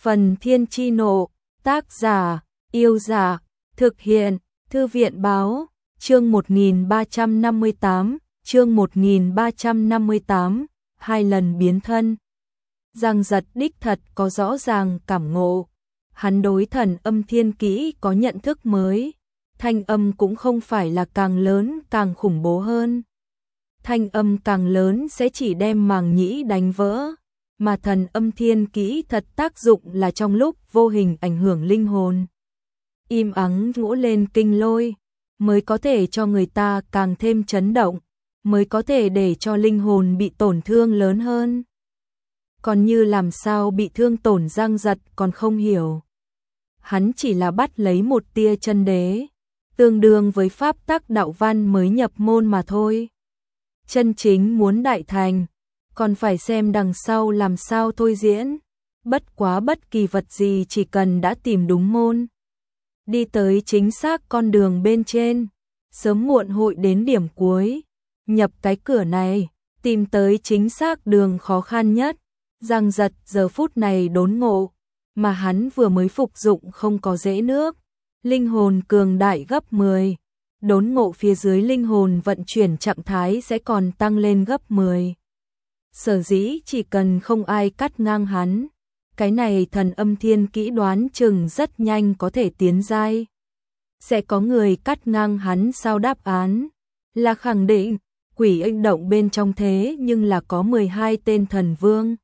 Phần Thiên Chi Nộ, tác giả, Yêu Giả, thực hiện, Thư viện Báo, chương 1358, hai lần biến thân. Giang Giật đích thật có rõ ràng cảm ngộ, hắn đối thần âm thiên kỹ có nhận thức mới, thanh âm cũng không phải là càng lớn càng khủng bố hơn. Thanh âm càng lớn sẽ chỉ đem màng nhĩ đánh vỡ, mà thần âm thiên kỹ thật tác dụng là trong lúc vô hình ảnh hưởng linh hồn. Im ắng ngũ lên kinh lôi, mới có thể cho người ta càng thêm chấn động, mới có thể để cho linh hồn bị tổn thương lớn hơn. Còn như làm sao bị thương tổn Giang Giật còn không hiểu. Hắn chỉ là bắt lấy một tia chân đế, tương đương với pháp tắc đạo văn mới nhập môn mà thôi. Chân chính muốn đại thành, còn phải xem đằng sau làm sao thôi diễn. Bất quá bất kỳ vật gì chỉ cần đã tìm đúng môn, đi tới chính xác con đường bên trên, sớm muộn hội đến điểm cuối. Nhập cái cửa này, tìm tới chính xác đường khó khăn nhất. Giang Giật giờ phút này đốn ngộ, mà hắn vừa mới phục dụng không có dễ nước, linh hồn cường đại gấp 10. Đốn ngộ phía dưới linh hồn vận chuyển trạng thái sẽ còn tăng lên gấp 10. Sở dĩ chỉ cần không ai cắt ngang hắn, cái này thần âm thiên kỹ đoán chừng rất nhanh có thể tiến giai. Sẽ có người cắt ngang hắn sao? Đáp án là khẳng định. Quỷ Anh động bên trong thế nhưng là có 12 tên thần vương.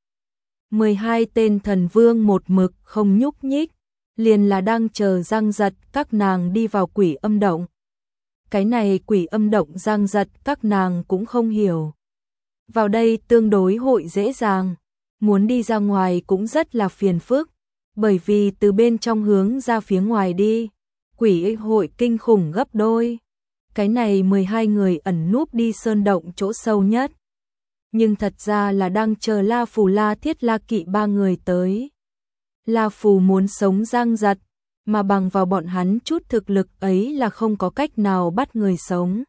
12 tên thần vương một mực không nhúc nhích, liền là đang chờ Giang Giật các nàng đi vào Quỷ Âm động. Cái này Quỷ Âm động Giang Giật các nàng cũng không hiểu. Vào đây tương đối hội dễ dàng, muốn đi ra ngoài cũng rất là phiền phức, bởi vì từ bên trong hướng ra phía ngoài đi, quỷ hội kinh khủng gấp đôi. Cái này 12 người ẩn núp đi sơn động chỗ sâu nhất, nhưng thật ra là đang chờ La Phù La Thiết La Kỵ ba người tới. La Phù muốn sống Giang Giật, mà bằng vào bọn hắn chút thực lực ấy là không có cách nào bắt người sống.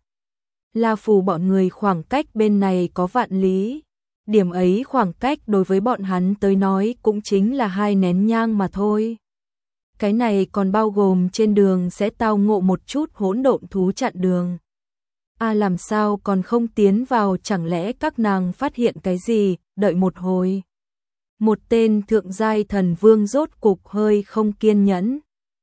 La Phù bọn người khoảng cách bên này có vạn lý, điểm ấy khoảng cách đối với bọn hắn tới nói cũng chính là 2 nén nhang mà thôi. Cái này còn bao gồm trên đường sẽ tao ngộ một chút hỗn độn thú chặn đường. Làm sao còn không tiến vào, chẳng lẽ các nàng phát hiện cái gì? Đợi một hồi. Một tên thượng giai thần vương rốt cục hơi không kiên nhẫn.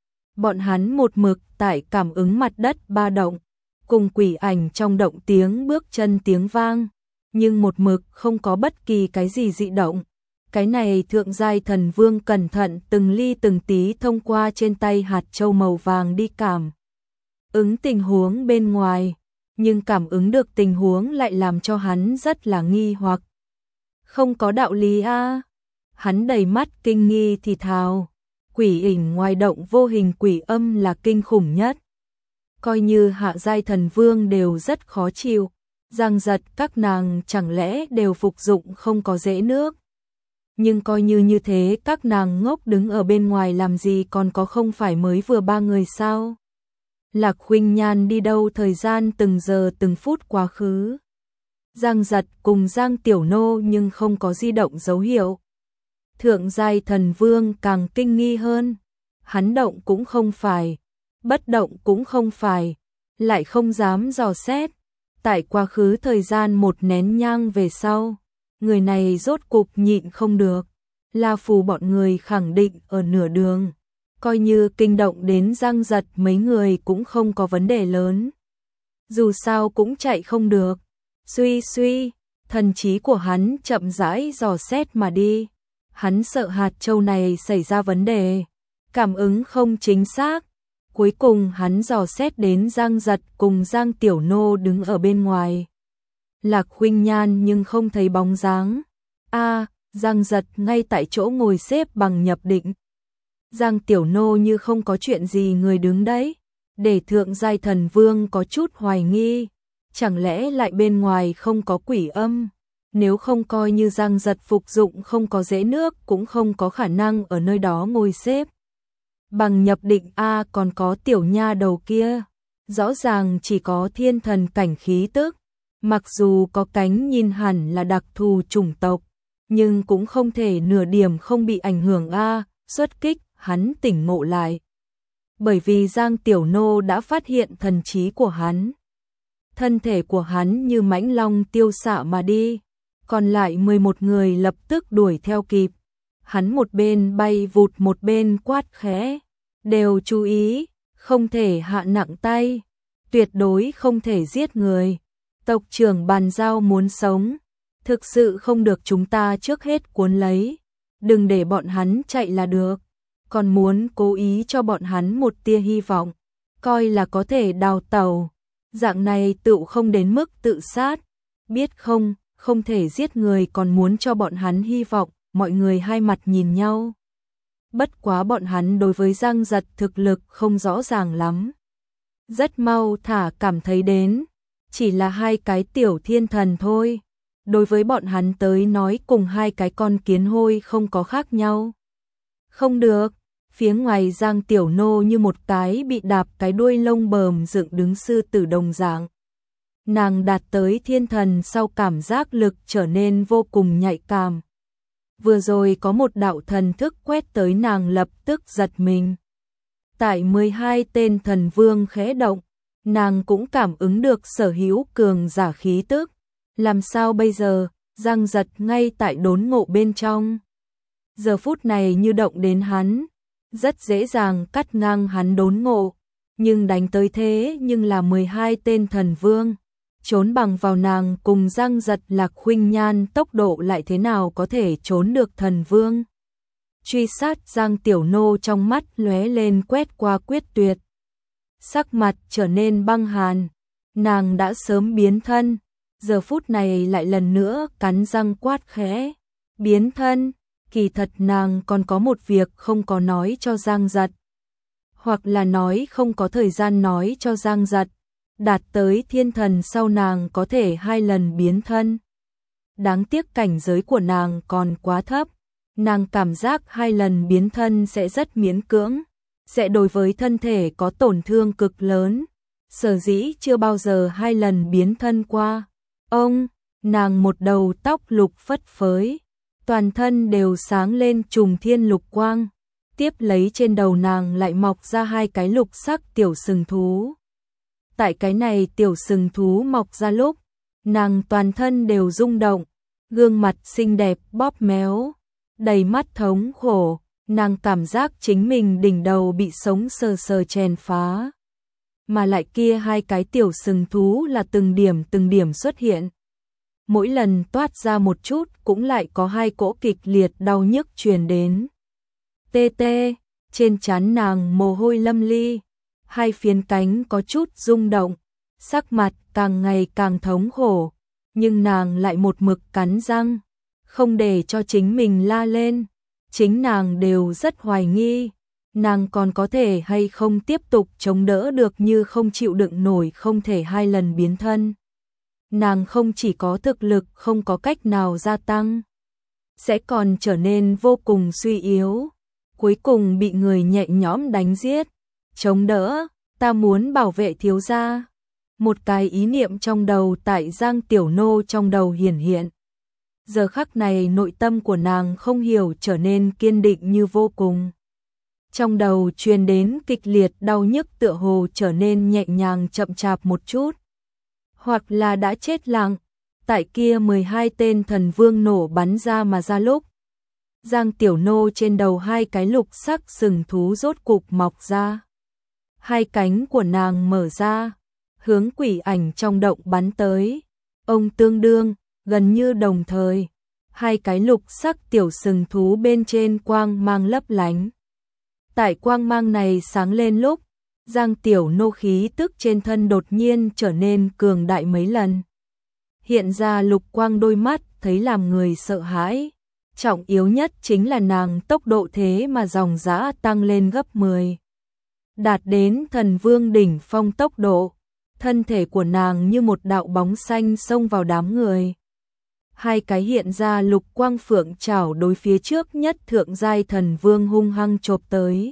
Bọn hắn một mực tại cảm ứng mặt đất ba động, cùng quỷ ảnh trong động tiếng bước chân tiếng vang, nhưng một mực không có bất kỳ cái gì dị động. Cái này thượng giai thần vương cẩn thận từng ly từng tí thông qua trên tay hạt châu màu vàng đi cảm ứng tình huống bên ngoài, nhưng cảm ứng được tình huống lại làm cho hắn rất là nghi hoặc. Không có đạo lý a. Hắn đầy mắt kinh nghi thì thào, quỷ ảnh ngoài động vô hình quỷ âm là kinh khủng nhất. Coi như hạ giai thần vương đều rất khó chịu, Giang Giật các nàng chẳng lẽ đều phục dụng không có dễ nước. Nhưng coi như thế các nàng ngốc đứng ở bên ngoài làm gì, còn có không phải mới vừa 3 người sao? Lạc Khuynh Nhan đi đâu? Thời gian từng giờ từng phút quá khứ. Giang Giật cùng Giang Tiểu Nô nhưng không có di động dấu hiệu. Thượng giai thần vương càng kinh nghi hơn. Hắn động cũng không phải, bất động cũng không phải, lại không dám dò xét. Tại quá khứ thời gian một nén nhang về sau, người này rốt cục nhịn không được. La Phù bọn người khẳng định ở nửa đường, coi như kinh động đến Giang Giật mấy người cũng không có vấn đề lớn. Dù sao cũng chạy không được. Suy, thần trí của hắn chậm rãi dò xét mà đi. Hắn sợ hạt châu này xảy ra vấn đề, cảm ứng không chính xác. Cuối cùng hắn dò xét đến Giang Giật cùng Giang Tiểu Nô đứng ở bên ngoài. Lạc Khuynh Nhan nhưng không thấy bóng dáng. Giang Giật ngay tại chỗ ngồi xếp bằng nhập định. Giang Tiểu Nô như không có chuyện gì người đứng đấy, để thượng giai thần vương có chút hoài nghi. Chẳng lẽ lại bên ngoài không có quỷ âm? Nếu không coi như Giang Giật phục dụng không có dễ nước cũng không có khả năng ở nơi đó ngồi xếp bằng nhập định. Còn có tiểu nha đầu kia, rõ ràng chỉ có thiên thần cảnh khí tức, mặc dù có cánh nhìn hẳn là đặc thù chủng tộc, nhưng cũng không thể nửa điểm không bị ảnh hưởng. xuất kích, hắn tỉnh ngộ lại. Bởi vì Giang Tiểu Nô đã phát hiện thần trí của hắn. Thân thể của hắn như mãnh long tiêu xạ mà đi, còn lại 11 người lập tức đuổi theo kịp. Hắn một bên bay vụt một bên quát khẽ, đều chú ý, không thể hạ nặng tay, tuyệt đối không thể giết người. Tộc trưởng bàn giao muốn sống, thực sự không được chúng ta trước hết cuốn lấy, đừng để bọn hắn chạy là được, còn muốn cố ý cho bọn hắn một tia hy vọng, coi là có thể đào tẩu, dạng này tựu không đến mức tự sát, biết không, không thể giết người còn muốn cho bọn hắn hy vọng. Mọi người hai mặt nhìn nhau. Bất quá bọn hắn đối với Giang Giật thực lực không rõ ràng lắm. Rất mau thả cảm thấy đến, chỉ là hai cái tiểu thiên thần thôi. Đối với bọn hắn tới nói cùng hai cái con kiến hôi không có khác nhau. Không được, phía ngoài Giang Tiểu Nô như một cái bị đạp cái đuôi lông bờm dựng đứng sư tử đồng dạng. Nàng đạt tới thiên thần sau cảm giác lực trở nên vô cùng nhạy cảm. Vừa rồi có một đạo thần thức quét tới nàng lập tức giật mình. Tại 12 tên thần vương khẽ động, nàng cũng cảm ứng được sở hữu cường giả khí tức. Làm sao bây giờ, Giang Giật ngay tại đốn ngộ bên trong. Giờ phút này như động đến hắn, rất dễ dàng cắt ngang hắn đốn ngộ. Nhưng đánh tới thế nhưng là 12 tên thần vương. Trốn bằng vào nàng cùng Giang Giật Lạc Khuynh Nhan tốc độ lại thế nào có thể trốn được thần vương. Truy sát Giang Tiểu Nô trong mắt lóe lên quét qua quyết tuyệt. Sắc mặt trở nên băng hàn, nàng đã sớm biến thân, giờ phút này lại lần nữa cắn răng quát khẽ. Biến thân, kỳ thật nàng còn có một việc không có nói cho Giang Giật. Hoặc là nói không có thời gian nói cho Giang Giật. Đạt tới thiên thần sau nàng có thể 2 lần biến thân. Đáng tiếc cảnh giới của nàng còn quá thấp. Nàng cảm giác 2 lần biến thân sẽ rất miễn cưỡng, sẽ đối với thân thể có tổn thương cực lớn. Sở dĩ chưa bao giờ 2 lần biến thân qua. Nàng một đầu tóc lục phất phới, toàn thân đều sáng lên trùng thiên lục quang. Tiếp lấy trên đầu nàng lại mọc ra 2 cái lục sắc tiểu sừng thú. Tại cái này tiểu sừng thú mọc ra lúc, nàng toàn thân đều rung động, gương mặt xinh đẹp bóp méo, đầy mắt thống khổ, nàng cảm giác chính mình đỉnh đầu bị sống sờ sờ chèn phá. Mà lại kia 2 cái tiểu sừng thú là từng điểm xuất hiện. Mỗi lần toát ra một chút cũng lại có 2 cỗ kịch liệt đau nhức truyền đến. Tê tê, trên trán nàng mồ hôi lâm ly. 2 phiến cánh có chút rung động, sắc mặt càng ngày càng thống khổ, nhưng nàng lại một mực cắn răng, không để cho chính mình la lên. Chính nàng đều rất hoài nghi, nàng còn có thể hay không tiếp tục chống đỡ được như không chịu đựng nổi không thể 2 lần biến thân. Nàng không chỉ có thực lực không có cách nào gia tăng, sẽ còn trở nên vô cùng suy yếu, cuối cùng bị người nhẹ nhõm đánh giết. Chống đỡ, ta muốn bảo vệ thiếu gia. Một cái ý niệm trong đầu tại Giang Tiểu Nô trong đầu hiển hiện. Giờ khắc này nội tâm của nàng không hiểu trở nên kiên định như vô cùng. Trong đầu truyền đến kịch liệt đau nhức tựa hồ trở nên nhẹ nhàng chậm chạp một chút. Hoặc là đã chết lặng, tại kia 12 tên thần vương nổ bắn ra mà ra lúc. Giang Tiểu Nô trên đầu 2 cái lục sắc sừng thú rốt cục mọc ra. 2 cánh của nàng mở ra, hướng quỷ ảnh trong động bắn tới. Tương đương, gần như đồng thời, 2 cái lục sắc tiểu sừng thú bên trên quang mang lấp lánh. Tại quang mang này sáng lên lúc, Giang Tiểu Nô khí tức trên thân đột nhiên trở nên cường đại mấy lần. Hiện ra lục quang đôi mắt thấy làm người sợ hãi. Trọng yếu nhất chính là nàng tốc độ thế mà dòng dã tăng lên gấp 10. Đạt đến thần vương đỉnh phong tốc độ, thân thể của nàng như một đạo bóng xanh xông vào đám người. 2 cái hiện ra lục quang phượng chảo đối phía trước nhất thượng giai thần vương hung hăng chộp tới.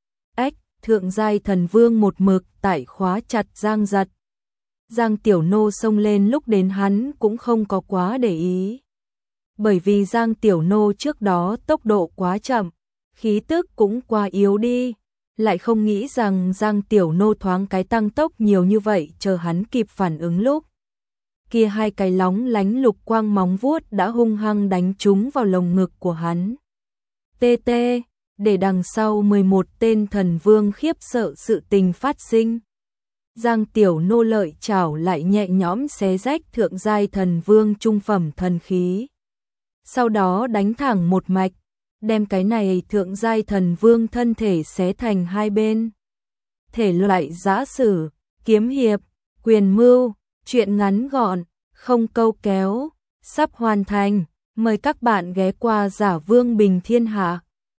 Thượng giai thần vương một mực tại khóa chặt Giang Giật. Giang Tiểu Nô xông lên lúc đến hắn cũng không có quá để ý. Bởi vì Giang Tiểu Nô trước đó tốc độ quá chậm, khí tức cũng quá yếu đi, lại không nghĩ rằng Giang Tiểu Nô thoáng cái tăng tốc nhiều như vậy, chờ hắn kịp phản ứng lúc kia hai cái lóng lánh lục quang móng vuốt đã hung hăng đánh trúng vào lồng ngực của hắn. Tê tê, để đằng sau 11 tên thần vương khiếp sợ sự tình phát sinh. Giang Tiểu Nô lợi chảo lại nhẹ nhõm xé rách thượng giai thần vương trung phẩm thần khí. Sau đó đánh thẳng một mạch, đem cái này thượng giai thần vương thân thể xé thành hai bên. Thể loại giã sử, kiếm hiệp, quyền mưu, truyện ngắn gọn, không câu kéo, sắp hoàn thành. Mời các bạn ghé qua Giả Vương Bình Thiên Hạ.